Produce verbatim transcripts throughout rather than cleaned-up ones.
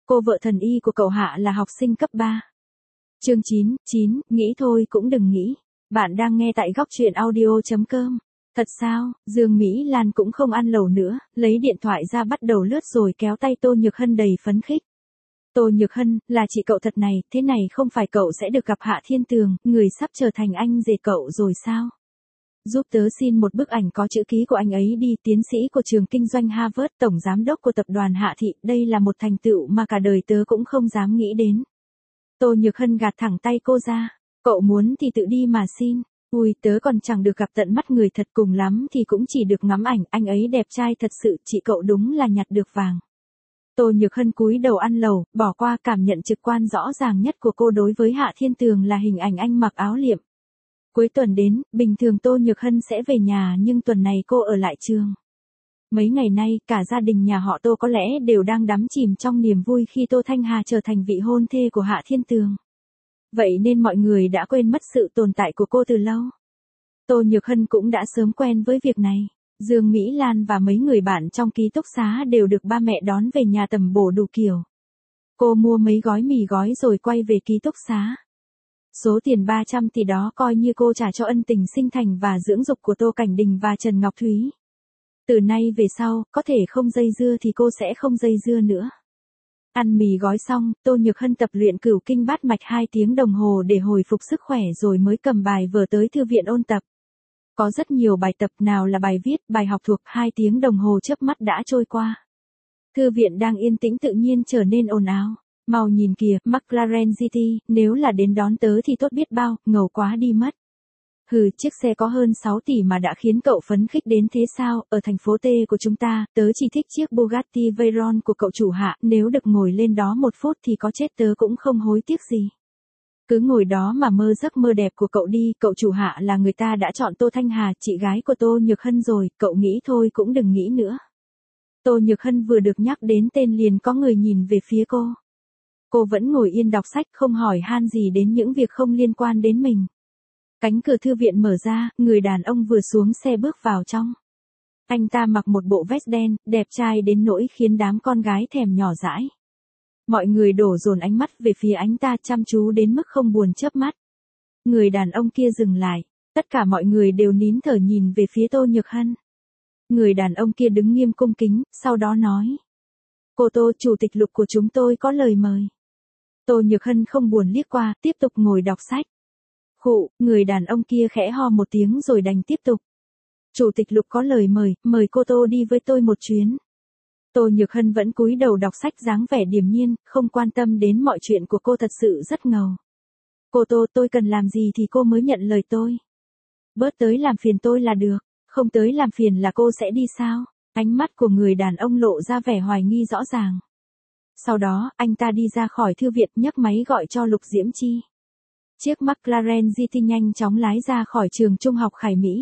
Cô vợ thần y của cậu Hạ là học sinh cấp ba. Chương chín, chín, nghĩ thôi cũng đừng nghĩ. Bạn đang nghe tại góc truyện audio chấm com. Thật sao, Dương Mỹ Lan cũng không ăn lẩu nữa, lấy điện thoại ra bắt đầu lướt rồi kéo tay Tô Nhược Hân đầy phấn khích. Tô Nhược Hân, là chị cậu thật này, thế này không phải cậu sẽ được gặp Hạ Thiên Tường, người sắp trở thành anh rể cậu rồi sao? Giúp tớ xin một bức ảnh có chữ ký của anh ấy đi, tiến sĩ của trường kinh doanh Harvard, tổng giám đốc của tập đoàn Hạ Thị, đây là một thành tựu mà cả đời tớ cũng không dám nghĩ đến. Tô Nhược Hân gạt thẳng tay cô ra, cậu muốn thì tự đi mà xin. Ui, tớ còn chẳng được gặp tận mắt người thật, cùng lắm thì cũng chỉ được ngắm ảnh, anh ấy đẹp trai thật sự, chị cậu đúng là nhặt được vàng. Tô Nhược Hân cúi đầu ăn lẩu, bỏ qua cảm nhận trực quan rõ ràng nhất của cô đối với Hạ Thiên Tường là hình ảnh anh mặc áo liệm. Cuối tuần đến, bình thường Tô Nhược Hân sẽ về nhà nhưng tuần này cô ở lại trường. Mấy ngày nay, cả gia đình nhà họ Tô có lẽ đều đang đắm chìm trong niềm vui khi Tô Thanh Hà trở thành vị hôn thê của Hạ Thiên Tường. Vậy nên mọi người đã quên mất sự tồn tại của cô từ lâu. Tô Nhược Hân cũng đã sớm quen với việc này. Dương Mỹ Lan và mấy người bạn trong ký túc xá đều được ba mẹ đón về nhà tầm bổ đủ kiểu. Cô mua mấy gói mì gói rồi quay về ký túc xá. Số tiền ba trăm tỷ đó coi như cô trả cho ân tình sinh thành và dưỡng dục của Tô Cảnh Đình và Trần Ngọc Thúy. Từ nay về sau, có thể không dây dưa thì cô sẽ không dây dưa nữa. Ăn mì gói xong, Tô Nhược Hân tập luyện cửu kinh bát mạch hai tiếng đồng hồ để hồi phục sức khỏe rồi mới cầm bài vở tới thư viện ôn tập. Có rất nhiều bài tập, nào là bài viết, bài học thuộc, hai tiếng đồng hồ chớp mắt đã trôi qua. Thư viện đang yên tĩnh tự nhiên trở nên ồn ào. Mau nhìn kìa, McLaren giê tê, nếu là đến đón tớ thì tốt biết bao, ngầu quá đi mất. Hừ, chiếc xe có hơn sáu tỷ mà đã khiến cậu phấn khích đến thế sao, ở thành phố T của chúng ta, tớ chỉ thích chiếc Bugatti Veyron của cậu chủ Hạ, nếu được ngồi lên đó một phút thì có chết tớ cũng không hối tiếc gì. Cứ ngồi đó mà mơ giấc mơ đẹp của cậu đi, cậu chủ Hạ là người ta đã chọn Tô Thanh Hà, chị gái của Tô Nhược Hân rồi, cậu nghĩ thôi cũng đừng nghĩ nữa. Tô Nhược Hân vừa được nhắc đến tên liền có người nhìn về phía cô. Cô vẫn ngồi yên đọc sách, không hỏi han gì đến những việc không liên quan đến mình. Cánh cửa thư viện mở ra, người đàn ông vừa xuống xe bước vào trong. Anh ta mặc một bộ vest đen, đẹp trai đến nỗi khiến đám con gái thèm nhỏ dãi. Mọi người đổ dồn ánh mắt về phía anh ta, chăm chú đến mức không buồn chớp mắt. Người đàn ông kia dừng lại, tất cả mọi người đều nín thở nhìn về phía Tô Nhược Hân. Người đàn ông kia đứng nghiêm cung kính, sau đó nói. Cô Tô, chủ tịch Lục của chúng tôi có lời mời. Tô Nhược Hân không buồn liếc qua, tiếp tục ngồi đọc sách. Khụ, người đàn ông kia khẽ ho một tiếng rồi đành tiếp tục. Chủ tịch Lục có lời mời, mời cô Tô đi với tôi một chuyến. Tô Nhược Hân vẫn cúi đầu đọc sách dáng vẻ điềm nhiên, không quan tâm đến mọi chuyện của cô, thật sự rất ngầu. Cô Tô, tôi cần làm gì thì cô mới nhận lời tôi. Bớt tới làm phiền tôi là được, không tới làm phiền là cô sẽ đi sao? Ánh mắt của người đàn ông lộ ra vẻ hoài nghi rõ ràng. Sau đó, anh ta đi ra khỏi thư viện, nhấc máy gọi cho Lục Diễm Chi. Chiếc McLaren giê tê nhanh chóng lái ra khỏi trường trung học Khải Mỹ.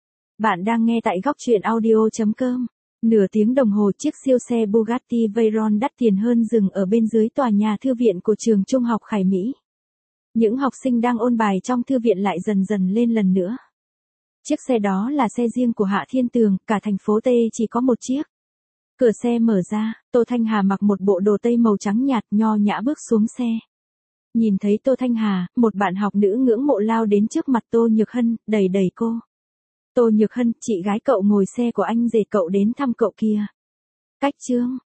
Bạn đang nghe tại góc truyện audio chấm com. Nửa tiếng đồng hồ chiếc siêu xe Bugatti Veyron đắt tiền hơn dừng ở bên dưới tòa nhà thư viện của trường trung học Khải Mỹ. Những học sinh đang ôn bài trong thư viện lại dần dần lên lần nữa. Chiếc xe đó là xe riêng của Hạ Thiên Tường, cả thành phố T chỉ có một chiếc. Cửa xe mở ra, Tô Thanh Hà mặc một bộ đồ tây màu trắng nhạt nho nhã bước xuống xe. Nhìn thấy Tô Thanh Hà, một bạn học nữ ngưỡng mộ lao đến trước mặt Tô Nhược Hân, đẩy đẩy cô. Tô Nhược Hân, chị gái cậu ngồi xe của anh rể cậu đến thăm cậu kia. Cách chương.